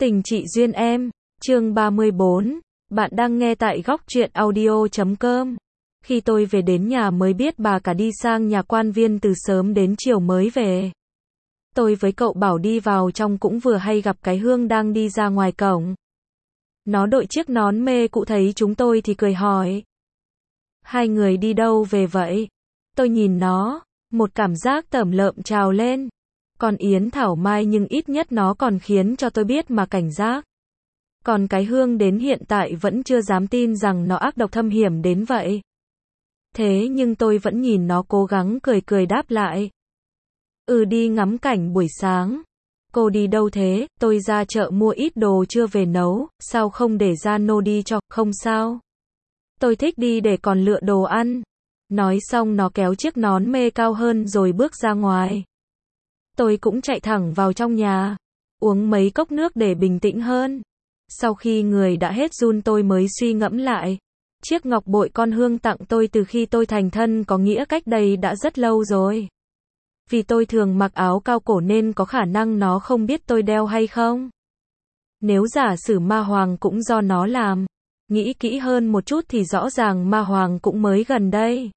Tình chị duyên em, chương 34, bạn đang nghe tại góc truyện audio.com. Khi tôi về đến nhà mới biết bà cả đi sang nhà quan viên từ sớm đến chiều mới về. Tôi với cậu Bảo đi vào trong cũng vừa hay gặp cái Hương đang đi ra ngoài cổng. Nó đội chiếc nón mê cụ thấy chúng tôi thì cười hỏi. Hai người đi đâu về vậy? Tôi nhìn nó, một cảm giác tởm lợm trào lên. Còn Yến Thảo Mai nhưng ít nhất nó còn khiến cho tôi biết mà cảnh giác. Còn cái Hương đến hiện tại vẫn chưa dám tin rằng nó ác độc thâm hiểm đến vậy. Thế nhưng tôi vẫn nhìn nó cố gắng cười cười đáp lại. Đi ngắm cảnh buổi sáng. Cô đi đâu thế? Tôi ra chợ mua ít đồ chưa về nấu, sao không để ra nô đi cho, không sao. Tôi thích đi để còn lựa đồ ăn. Nói xong nó kéo chiếc nón mê cao hơn rồi bước ra ngoài. Tôi cũng chạy thẳng vào trong nhà, uống mấy cốc nước để bình tĩnh hơn. Sau khi người đã hết run tôi mới suy ngẫm lại. Chiếc ngọc bội con Hương tặng tôi từ khi tôi thành thân có nghĩa cách đây đã rất lâu rồi. Vì tôi thường mặc áo cao cổ nên có khả năng nó không biết tôi đeo hay không. Nếu giả sử ma hoàng cũng do nó làm, nghĩ kỹ hơn một chút thì rõ ràng ma hoàng cũng mới gần đây.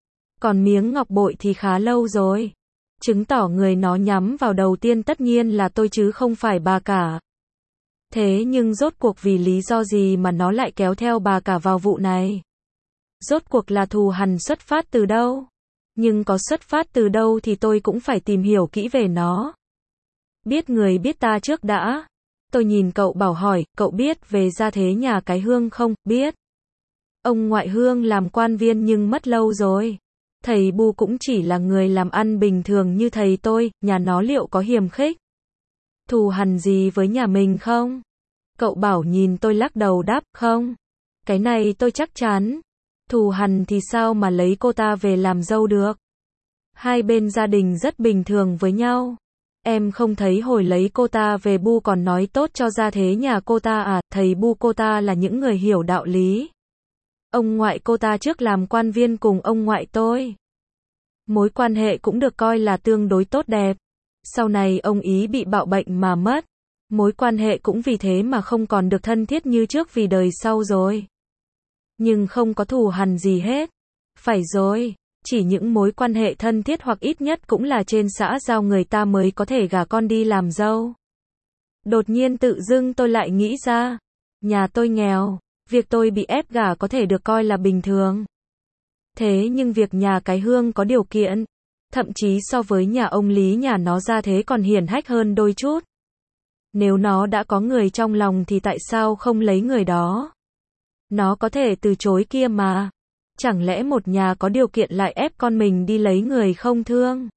Còn miếng ngọc bội thì khá lâu rồi. Chứng tỏ người nó nhắm vào đầu tiên tất nhiên là tôi chứ không phải bà cả. Thế nhưng rốt cuộc vì lý do gì mà nó lại kéo theo bà cả vào vụ này? Rốt cuộc là thù hằn xuất phát từ đâu? Nhưng có xuất phát từ đâu thì tôi cũng phải tìm hiểu kỹ về nó. Biết người biết ta trước đã. Tôi nhìn cậu Bảo hỏi, cậu biết về gia thế nhà cái Hương không? Biết. Ông ngoại Hương làm quan viên nhưng mất lâu rồi. Thầy Bu cũng chỉ là người làm ăn bình thường như thầy tôi, nhà nó liệu có hiềm khích? Thù hằn gì với nhà mình không? Cậu Bảo nhìn tôi lắc đầu đáp, không. Cái này tôi chắc chắn. Thù hằn thì sao mà lấy cô ta về làm dâu được? Hai bên gia đình rất bình thường với nhau. Em không thấy hồi lấy cô ta về Bu còn nói tốt cho gia thế nhà cô ta à? Thầy Bu cô ta là những người hiểu đạo lý. Ông ngoại cô ta trước làm quan viên cùng ông ngoại tôi. Mối quan hệ cũng được coi là tương đối tốt đẹp. Sau này ông ý bị bạo bệnh mà mất. Mối quan hệ cũng vì thế mà không còn được thân thiết như trước vì đời sau rồi. Nhưng không có thù hằn gì hết. Phải rồi, chỉ những mối quan hệ thân thiết hoặc ít nhất cũng là trên xã giao người ta mới có thể gả con đi làm dâu. Đột nhiên tự dưng tôi lại nghĩ ra, nhà tôi nghèo. Việc tôi bị ép gả có thể được coi là bình thường. Thế nhưng việc nhà cái Hương có điều kiện, thậm chí so với nhà ông Lý nhà nó ra thế còn hiển hách hơn đôi chút. Nếu nó đã có người trong lòng thì tại sao không lấy người đó? Nó có thể từ chối kia mà. Chẳng lẽ một nhà có điều kiện lại ép con mình đi lấy người không thương?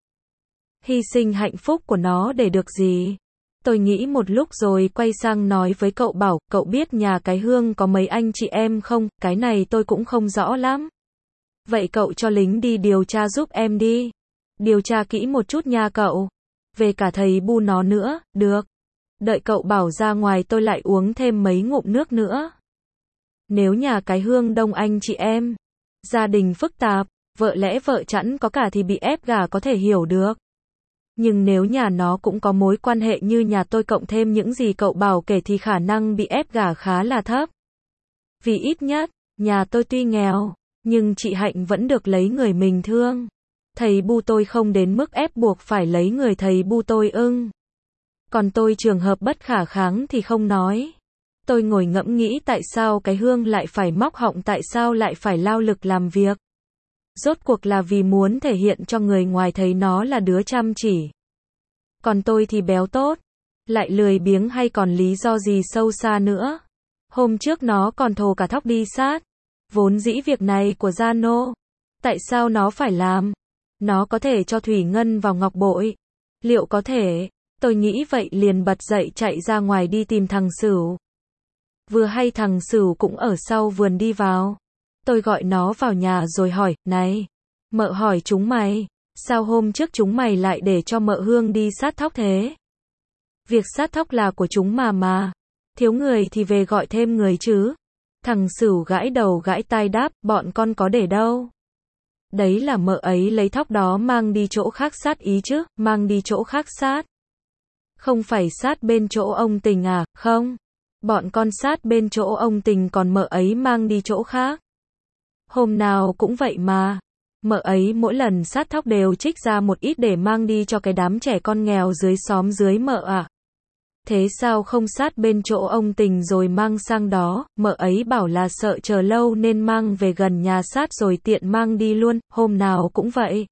Hy sinh hạnh phúc của nó để được gì? Tôi nghĩ một lúc rồi quay sang nói với cậu Bảo, cậu biết nhà cái Hương có mấy anh chị em không? Cái này tôi cũng không rõ lắm. Vậy cậu cho lính đi điều tra giúp em đi. Điều tra kỹ một chút nha cậu. Về cả thầy Bu nó nữa, được. Đợi cậu Bảo ra ngoài tôi lại uống thêm mấy ngụm nước nữa. Nếu nhà cái Hương đông anh chị em, gia đình phức tạp, vợ lẽ vợ chẵn có cả thì bị ép gả có thể hiểu được. Nhưng nếu nhà nó cũng có mối quan hệ như nhà tôi cộng thêm những gì cậu Bảo kể thì khả năng bị ép gả khá là thấp. Vì ít nhất, nhà tôi tuy nghèo, nhưng chị Hạnh vẫn được lấy người mình thương. Thầy Bu tôi không đến mức ép buộc phải lấy người thầy Bu tôi ưng. Còn tôi trường hợp bất khả kháng thì không nói. Tôi ngồi ngẫm nghĩ tại sao cái Hương lại phải móc họng, tại sao lại phải lao lực làm việc. Rốt cuộc là vì muốn thể hiện cho người ngoài thấy nó là đứa chăm chỉ. Còn tôi thì béo tốt, lại lười biếng hay còn lý do gì sâu xa nữa. Hôm trước nó còn thồ cả thóc đi sát. Vốn dĩ việc này của Gia Nô. Tại sao nó phải làm? Nó có thể cho thủy ngân vào ngọc bội. Liệu có thể? Tôi nghĩ vậy liền bật dậy chạy ra ngoài đi tìm thằng Sửu. Vừa hay thằng Sửu cũng ở sau vườn đi vào. Tôi gọi nó vào nhà rồi hỏi, này, mợ hỏi chúng mày, sao hôm trước chúng mày lại để cho mợ Hương đi sát thóc thế? Việc sát thóc là của chúng mà, thiếu người thì về gọi thêm người chứ. Thằng Sửu gãi đầu gãi tai đáp, bọn con có để đâu. Đấy là mợ ấy lấy thóc đó mang đi chỗ khác sát ý chứ, mang đi chỗ khác sát. Không phải sát bên chỗ ông Tình à, không. Bọn con sát bên chỗ ông Tình còn mợ ấy mang đi chỗ khác. Hôm nào cũng vậy mà. Mợ ấy mỗi lần sát thóc đều trích ra một ít để mang đi cho cái đám trẻ con nghèo dưới xóm dưới mợ à. Thế sao không sát bên chỗ ông Tình rồi mang sang đó, mợ ấy bảo là sợ chờ lâu nên mang về gần nhà sát rồi tiện mang đi luôn, hôm nào cũng vậy.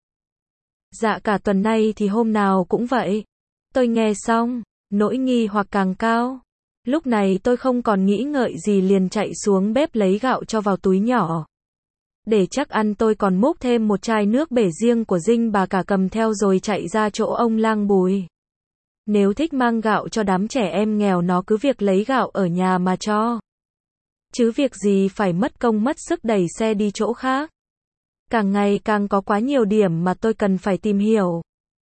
Dạ cả tuần nay thì hôm nào cũng vậy. Tôi nghe xong, nỗi nghi hoặc càng cao. Lúc này tôi không còn nghĩ ngợi gì liền chạy xuống bếp lấy gạo cho vào túi nhỏ. Để chắc ăn tôi còn múc thêm một chai nước bể riêng của Dinh bà cả cầm theo rồi chạy ra chỗ ông Lang Bùi. Nếu thích mang gạo cho đám trẻ em nghèo nó cứ việc lấy gạo ở nhà mà cho. Chứ việc gì phải mất công mất sức đẩy xe đi chỗ khác. Càng ngày càng có quá nhiều điểm mà tôi cần phải tìm hiểu.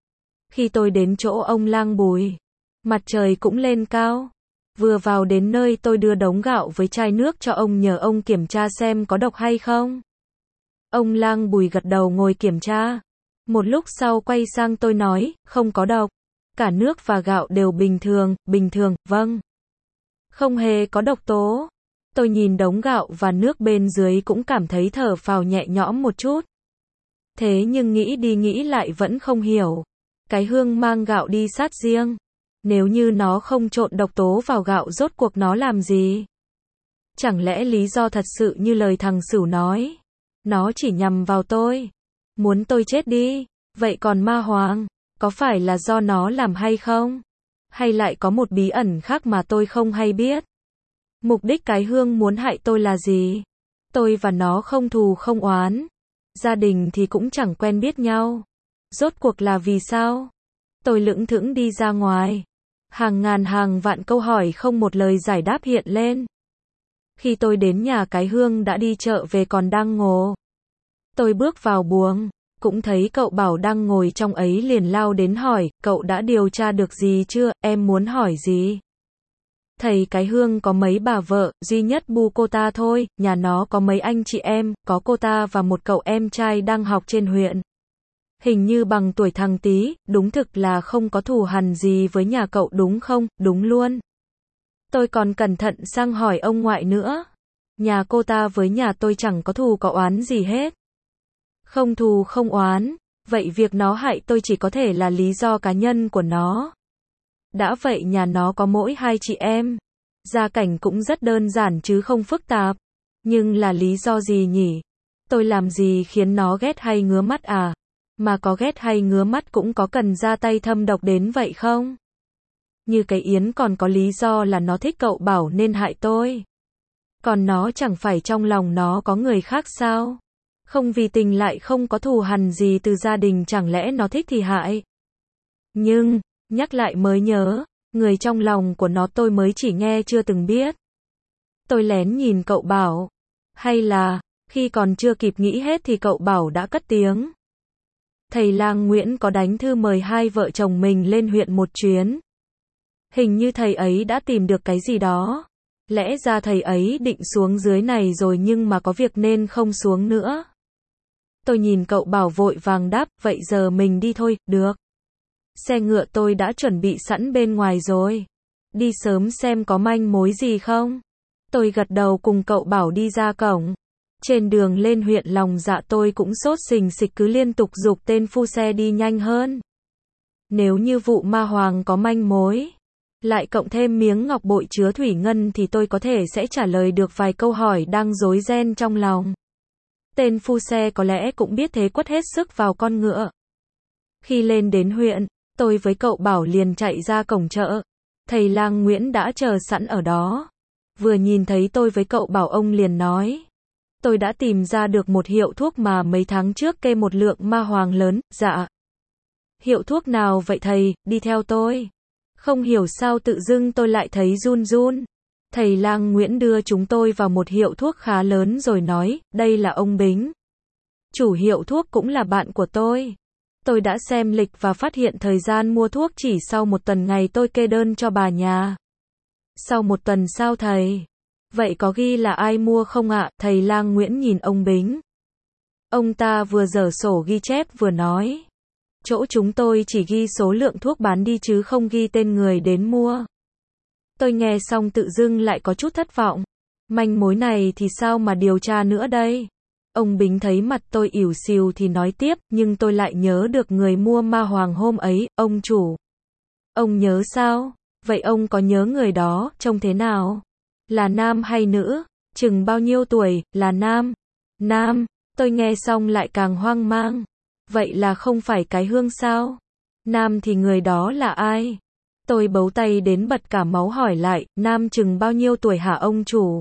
Khi tôi đến chỗ ông Lang Bùi, mặt trời cũng lên cao. Vừa vào đến nơi tôi đưa đống gạo với chai nước cho ông nhờ ông kiểm tra xem có độc hay không. Ông Lang Bùi gật đầu ngồi kiểm tra. Một lúc sau quay sang tôi nói, không có độc. Cả nước và gạo đều bình thường, vâng. Không hề có độc tố. Tôi nhìn đống gạo và nước bên dưới cũng cảm thấy thở phào nhẹ nhõm một chút. Thế nhưng nghĩ đi nghĩ lại vẫn không hiểu. Cái Hương mang gạo đi sát riêng. Nếu như nó không trộn độc tố vào gạo rốt cuộc nó làm gì? Chẳng lẽ lý do thật sự như lời thằng Sửu nói? Nó chỉ nhằm vào tôi. Muốn tôi chết đi. Vậy còn Ma Hoàng? Có phải là do nó làm hay không? Hay lại có một bí ẩn khác mà tôi không hay biết? Mục đích cái Hương muốn hại tôi là gì? Tôi và nó không thù không oán. Gia đình thì cũng chẳng quen biết nhau. Rốt cuộc là vì sao? Tôi lững thững đi ra ngoài. Hàng ngàn hàng vạn câu hỏi không một lời giải đáp hiện lên. Khi tôi đến nhà cái Hương đã đi chợ về còn đang ngủ. Tôi bước vào buồng, cũng thấy cậu Bảo đang ngồi trong ấy liền lao đến hỏi, cậu đã điều tra được gì chưa, em muốn hỏi gì? Thầy cái Hương có mấy bà vợ, duy nhất bu cô ta thôi, nhà nó có mấy anh chị em, có cô ta và một cậu em trai đang học trên huyện. Hình như bằng tuổi thằng Tí, đúng thực là không có thù hằn gì với nhà cậu đúng không? Đúng luôn. Tôi còn cẩn thận sang hỏi ông ngoại nữa. Nhà cô ta với nhà tôi chẳng có thù có oán gì hết. Không thù không oán, vậy việc nó hại tôi chỉ có thể là lý do cá nhân của nó. Đã vậy nhà nó có mỗi hai chị em. Gia cảnh cũng rất đơn giản chứ không phức tạp. Nhưng là lý do gì nhỉ? Tôi làm gì khiến nó ghét hay ngứa mắt à? Mà có ghét hay ngứa mắt cũng có cần ra tay thâm độc đến vậy không? Như cái Yến còn có lý do là nó thích cậu Bảo nên hại tôi. Còn nó chẳng phải trong lòng nó có người khác sao? Không vì tình lại không có thù hằn gì từ gia đình chẳng lẽ nó thích thì hại? Nhưng, nhắc lại mới nhớ, người trong lòng của nó tôi mới chỉ nghe chưa từng biết. Tôi lén nhìn cậu Bảo. Hay là, khi còn chưa kịp nghĩ hết thì cậu Bảo đã cất tiếng. Thầy Lang Nguyễn có đánh thư mời hai vợ chồng mình lên huyện một chuyến. Hình như thầy ấy đã tìm được cái gì đó. Lẽ ra thầy ấy định xuống dưới này rồi nhưng mà có việc nên không xuống nữa. Tôi nhìn cậu Bảo vội vàng đáp, vậy giờ mình đi thôi, được. Xe ngựa tôi đã chuẩn bị sẵn bên ngoài rồi. Đi sớm xem có manh mối gì không. Tôi gật đầu cùng cậu Bảo đi ra cổng. Trên đường lên huyện lòng dạ tôi cũng sốt sình sịch cứ liên tục giục tên phu xe đi nhanh hơn. Nếu như vụ Ma Hoàng có manh mối, lại cộng thêm miếng ngọc bội chứa thủy ngân thì tôi có thể sẽ trả lời được vài câu hỏi đang rối ren trong lòng. Tên phu xe có lẽ cũng biết thế quất hết sức vào con ngựa. Khi lên đến huyện, tôi với cậu Bảo liền chạy ra cổng chợ. Thầy Lang Nguyễn đã chờ sẵn ở đó. Vừa nhìn thấy tôi với cậu Bảo ông liền nói. Tôi đã tìm ra được một hiệu thuốc mà mấy tháng trước kê một lượng ma hoàng lớn, dạ. Hiệu thuốc nào vậy thầy, đi theo tôi. Không hiểu sao tự dưng tôi lại thấy run run. Thầy Lang Nguyễn đưa chúng tôi vào một hiệu thuốc khá lớn rồi nói, đây là ông Bính. Chủ hiệu thuốc cũng là bạn của tôi. Tôi đã xem lịch và phát hiện thời gian mua thuốc chỉ sau một tuần ngày tôi kê đơn cho bà nhà. Sau một tuần sao thầy? Vậy có ghi là ai mua không ạ? Thầy Lang Nguyễn nhìn ông Bính. Ông ta vừa giở sổ ghi chép vừa nói. Chỗ chúng tôi chỉ ghi số lượng thuốc bán đi chứ không ghi tên người đến mua. Tôi nghe xong tự dưng lại có chút thất vọng. Manh mối này thì sao mà điều tra nữa đây? Ông Bính thấy mặt tôi ỉu xìu thì nói tiếp, nhưng tôi lại nhớ được người mua ma hoàng hôm ấy, ông chủ. Ông nhớ sao? Vậy ông có nhớ người đó, trông thế nào? Là nam hay nữ? Chừng bao nhiêu tuổi? Là nam. Nam. Tôi nghe xong lại càng hoang mang. Vậy là không phải cái Hương sao? Nam thì người đó là ai? Tôi bấu tay đến bật cả máu hỏi lại, nam chừng bao nhiêu tuổi hả ông chủ?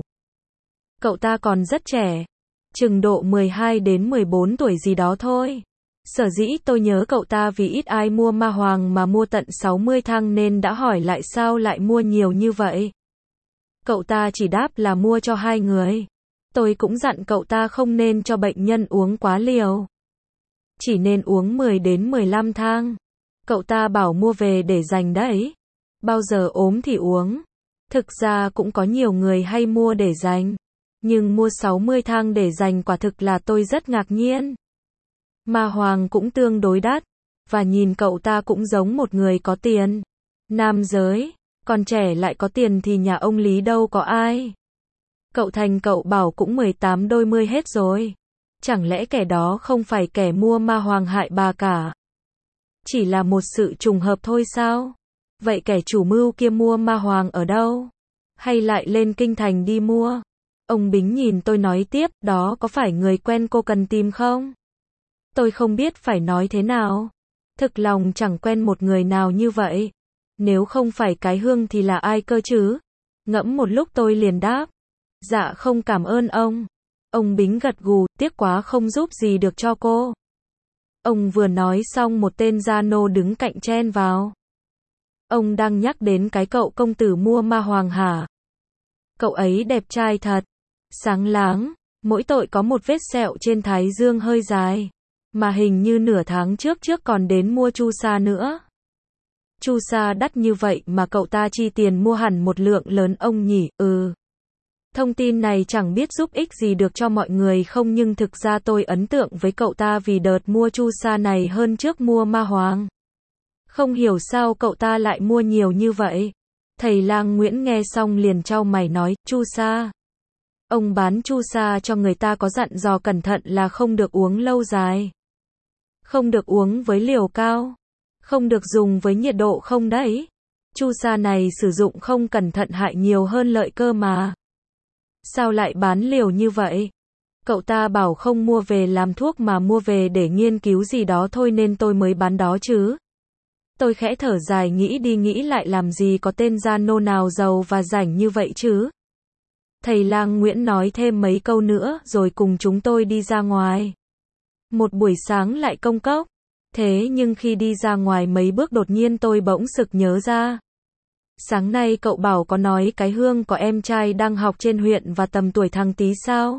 Cậu ta còn rất trẻ. Chừng độ 12 đến 14 tuổi gì đó thôi. Sở dĩ tôi nhớ cậu ta vì ít ai mua ma hoàng mà mua tận 60 thang nên đã hỏi lại sao lại mua nhiều như vậy. Cậu ta chỉ đáp là mua cho 2 người. Tôi cũng dặn cậu ta không nên cho bệnh nhân uống quá liều. Chỉ nên uống 10 đến 15 thang. Cậu ta bảo mua về để dành đấy. Bao giờ ốm thì uống. Thực ra cũng có nhiều người hay mua để dành. Nhưng mua 60 thang để dành quả thực là tôi rất ngạc nhiên. Ma hoàng cũng tương đối đắt. Và nhìn cậu ta cũng giống một người có tiền. Nam giới. Còn trẻ lại có tiền thì nhà ông Lý đâu có ai. Cậu Thành cậu bảo cũng 18 đôi mươi hết rồi. Chẳng lẽ kẻ đó không phải kẻ mua ma hoàng hại bà cả? Chỉ là một sự trùng hợp thôi sao? Vậy kẻ chủ mưu kia mua ma hoàng ở đâu? Hay lại lên kinh thành đi mua? Ông Bính nhìn tôi nói tiếp, đó có phải người quen cô cần tìm không? Tôi không biết phải nói thế nào. Thực lòng chẳng quen một người nào như vậy. Nếu không phải cái Hương thì là ai cơ chứ? Ngẫm một lúc tôi liền đáp. Dạ không, cảm ơn ông. Ông Bính gật gù, tiếc quá không giúp gì được cho cô. Ông vừa nói xong một tên gia nô đứng cạnh chen vào. Ông đang nhắc đến cái cậu công tử mua ma hoàng hả? Cậu ấy đẹp trai thật. Sáng láng, mỗi tội có một vết sẹo trên thái dương hơi dài. Mà hình như nửa tháng trước còn đến mua chu sa nữa. Chu sa đắt như vậy mà cậu ta chi tiền mua hẳn một lượng lớn ông nhỉ? Thông tin này chẳng biết giúp ích gì được cho mọi người không, nhưng thực ra tôi ấn tượng với cậu ta vì đợt mua chu sa này hơn trước mua ma hoàng. Không hiểu sao cậu ta lại mua nhiều như vậy. Thầy lang Nguyễn nghe xong liền chau mày nói, chu sa. Ông bán chu sa cho người ta có dặn dò cẩn thận là không được uống lâu dài. Không được uống với liều cao. Không được dùng với nhiệt độ không đấy. Chu sa này sử dụng không cẩn thận hại nhiều hơn lợi cơ mà. Sao lại bán liều như vậy? Cậu ta bảo không mua về làm thuốc mà mua về để nghiên cứu gì đó thôi nên tôi mới bán đó chứ. Tôi khẽ thở dài nghĩ đi nghĩ lại làm gì có tên gia nô nào giàu và rảnh như vậy chứ. Thầy lang Nguyễn nói thêm mấy câu nữa rồi cùng chúng tôi đi ra ngoài. Một buổi sáng lại công cốc. Thế nhưng khi đi ra ngoài mấy bước đột nhiên tôi bỗng sực nhớ ra. Sáng nay cậu bảo có nói cái Hương có em trai đang học trên huyện và tầm tuổi thằng Tí sao?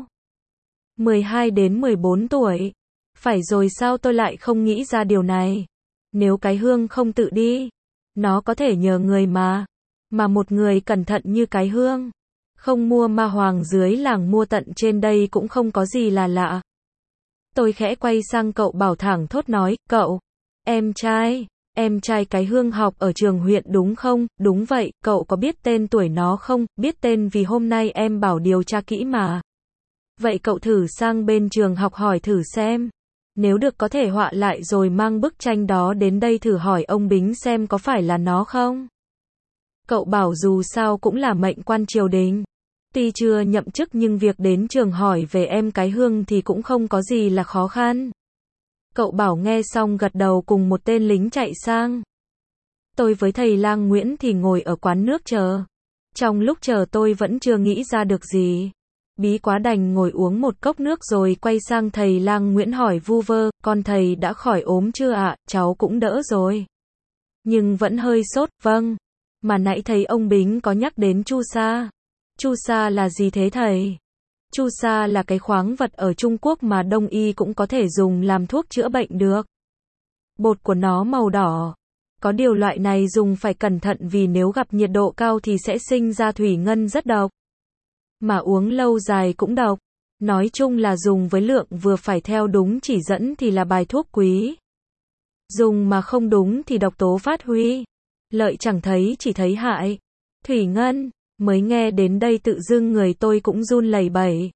12 đến 14 tuổi. Phải rồi, sao tôi lại không nghĩ ra điều này? Nếu cái Hương không tự đi, nó có thể nhờ người mà. Mà một người cẩn thận như cái Hương, không mua ma hoàng dưới làng mua tận trên đây cũng không có gì là lạ. Tôi khẽ quay sang cậu Bảo thẳng thốt nói, cậu, em trai cái Hương học ở trường huyện đúng không? Đúng vậy, cậu có biết tên tuổi nó không? Biết tên vì hôm nay em bảo điều tra kỹ mà. Vậy cậu thử sang bên trường học hỏi thử xem. Nếu được có thể họa lại rồi mang bức tranh đó đến đây thử hỏi ông Bính xem có phải là nó không? Cậu Bảo dù sao cũng là mệnh quan triều đình. Tuy chưa nhậm chức nhưng việc đến trường hỏi về em cái Hương thì cũng không có gì là khó khăn. Cậu Bảo nghe xong gật đầu cùng một tên lính chạy sang. Tôi với thầy lang Nguyễn thì ngồi ở quán nước chờ. Trong lúc chờ tôi vẫn chưa nghĩ ra được gì. Bí quá đành ngồi uống một cốc nước rồi quay sang thầy lang Nguyễn hỏi vu vơ, con thầy đã khỏi ốm chưa ạ? Cháu cũng đỡ rồi. Nhưng vẫn hơi sốt, vâng. Mà nãy thấy ông Bính có nhắc đến chu sa. Chu sa là gì thế thầy? Chu sa là cái khoáng vật ở Trung Quốc mà Đông y cũng có thể dùng làm thuốc chữa bệnh được. Bột của nó màu đỏ. Có điều loại này dùng phải cẩn thận vì nếu gặp nhiệt độ cao thì sẽ sinh ra thủy ngân rất độc. Mà uống lâu dài cũng độc. Nói chung là dùng với lượng vừa phải theo đúng chỉ dẫn thì là bài thuốc quý. Dùng mà không đúng thì độc tố phát huy. Lợi chẳng thấy chỉ thấy hại. Thủy ngân, mới nghe đến đây tự dưng người tôi cũng run lẩy bẩy.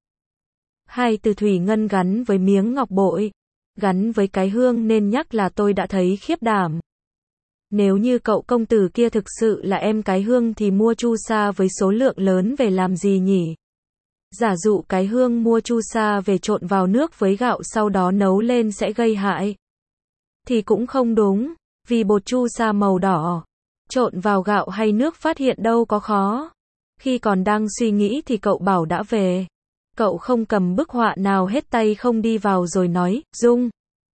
Hai từ thủy ngân gắn với miếng ngọc bội, gắn với cái hương nên nhắc là tôi đã thấy khiếp đảm. Nếu như cậu công tử kia thực sự là em cái hương thì mua chu sa với số lượng lớn về làm gì nhỉ? Giả dụ cái hương mua chu sa về trộn vào nước với gạo sau đó nấu lên sẽ gây hại. Thì cũng không đúng, vì bột chu sa màu đỏ, trộn vào gạo hay nước phát hiện đâu có khó. Khi còn đang suy nghĩ thì cậu Bảo đã về. Cậu không cầm bức họa nào hết, tay không đi vào rồi nói, Dung,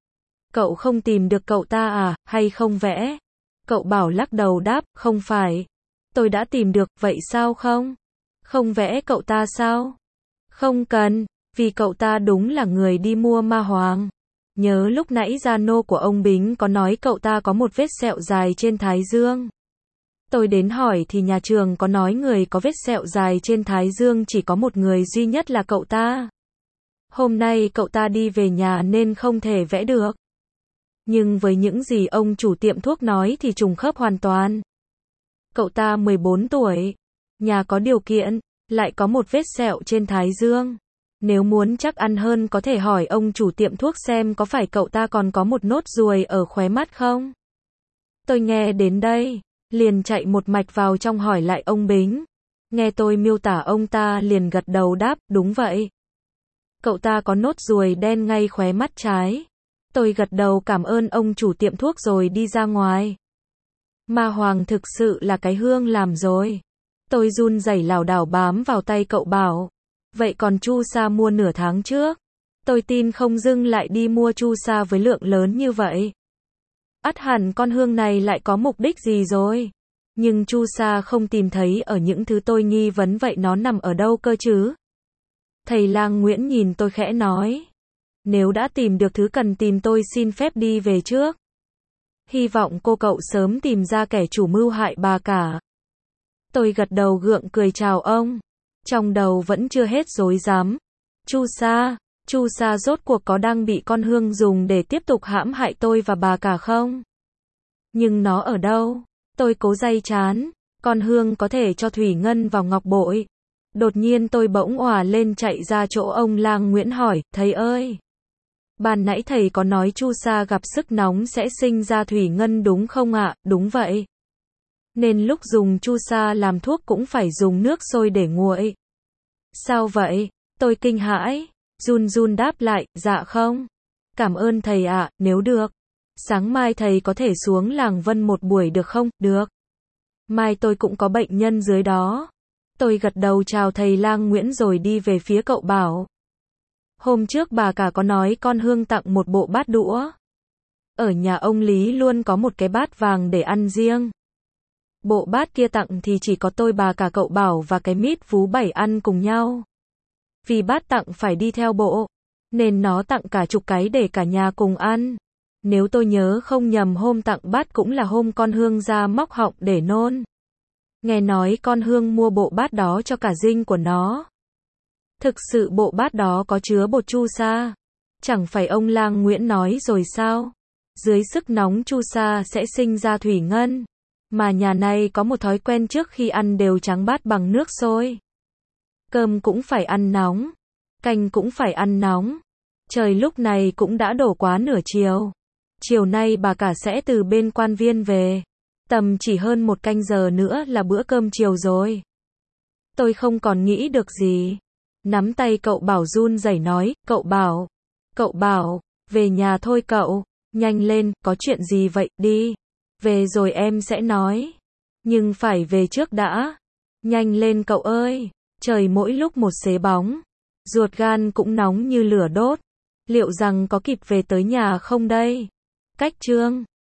cậu không tìm được cậu ta à, hay không vẽ? Cậu Bảo lắc đầu đáp, không phải. Tôi đã tìm được, vậy sao không? Không vẽ cậu ta sao? Không cần, vì cậu ta đúng là người đi mua ma hoàng. Nhớ lúc nãy gia nô của ông Bính có nói cậu ta có một vết sẹo dài trên thái dương. Tôi đến hỏi thì nhà trường có nói người có vết sẹo dài trên thái dương chỉ có một người duy nhất là cậu ta. Hôm nay cậu ta đi về nhà nên không thể vẽ được. Nhưng với những gì ông chủ tiệm thuốc nói thì trùng khớp hoàn toàn. Cậu ta 14 tuổi, nhà có điều kiện, lại có một vết sẹo trên thái dương. Nếu muốn chắc ăn hơn có thể hỏi ông chủ tiệm thuốc xem có phải cậu ta còn có một nốt ruồi ở khóe mắt không? Tôi nghe đến đây, liền chạy một mạch vào trong hỏi lại ông Bính. Nghe tôi miêu tả ông ta liền gật đầu đáp, đúng vậy. Cậu ta có nốt ruồi đen ngay khóe mắt trái. Tôi gật đầu cảm ơn ông chủ tiệm thuốc rồi đi ra ngoài. Ma hoàng thực sự là cái hương làm rồi. Tôi run rẩy lảo đảo bám vào tay cậu Bảo. Vậy còn chu sa mua nửa tháng trước? Tôi tin không dưng lại đi mua chu sa với lượng lớn như vậy. Ắt hẳn con hương này lại có mục đích gì rồi. Nhưng chu sa không tìm thấy ở những thứ tôi nghi vấn, vậy nó nằm ở đâu cơ chứ? Thầy lang Nguyễn nhìn tôi khẽ nói. Nếu đã tìm được thứ cần tìm tôi xin phép đi về trước. Hy vọng cô cậu sớm tìm ra kẻ chủ mưu hại bà cả. Tôi gật đầu gượng cười chào ông. Trong đầu vẫn chưa hết rối rắm. Chu sa rốt cuộc có đang bị con hương dùng để tiếp tục hãm hại tôi và bà cả không? Nhưng nó ở đâu? Tôi cố day chán. Con hương có thể cho thủy ngân vào ngọc bội. Đột nhiên tôi bỗng òa lên chạy ra chỗ ông lang Nguyễn hỏi, thầy ơi! Ban nãy thầy có nói chu sa gặp sức nóng sẽ sinh ra thủy ngân đúng không ạ? Đúng vậy. Nên lúc dùng chu sa làm thuốc cũng phải dùng nước sôi để nguội. Sao vậy? Tôi kinh hãi, run run đáp lại, dạ không. Cảm ơn thầy ạ, nếu được. Sáng mai thầy có thể xuống làng Vân một buổi được không? Được. Mai tôi cũng có bệnh nhân dưới đó. Tôi gật đầu chào thầy lang Nguyễn rồi đi về phía cậu Bảo. Hôm trước bà cả có nói con hương tặng một bộ bát đũa. Ở nhà ông Lý luôn có một cái bát vàng để ăn riêng. Bộ bát kia tặng thì chỉ có tôi, bà cả, cậu Bảo và cái mít Vú Bảy ăn cùng nhau. Vì bát tặng phải đi theo bộ, nên nó tặng cả chục cái để cả nhà cùng ăn. Nếu tôi nhớ không nhầm hôm tặng bát cũng là hôm con hương ra móc họng để nôn. Nghe nói con hương mua bộ bát đó cho cả dinh của nó. Thực sự bộ bát đó có chứa bột chu sa. Chẳng phải ông lang Nguyễn nói rồi sao? Dưới sức nóng chu sa sẽ sinh ra thủy ngân. Mà nhà này có một thói quen trước khi ăn đều tráng bát bằng nước sôi. Cơm cũng phải ăn nóng. Canh cũng phải ăn nóng. Trời lúc này cũng đã đổ quá nửa chiều. Chiều nay bà cả sẽ từ bên quan viên về. Tầm chỉ hơn 1 canh giờ nữa là bữa cơm chiều rồi. Tôi không còn nghĩ được gì. Nắm tay cậu Bảo run rẩy nói, cậu Bảo, về nhà thôi cậu, nhanh lên, có chuyện gì vậy, đi. Về rồi em sẽ nói. Nhưng phải về trước đã. Nhanh lên cậu ơi, trời mỗi lúc một xế bóng. Ruột gan cũng nóng như lửa đốt. Liệu rằng có kịp về tới nhà không đây? Cách chương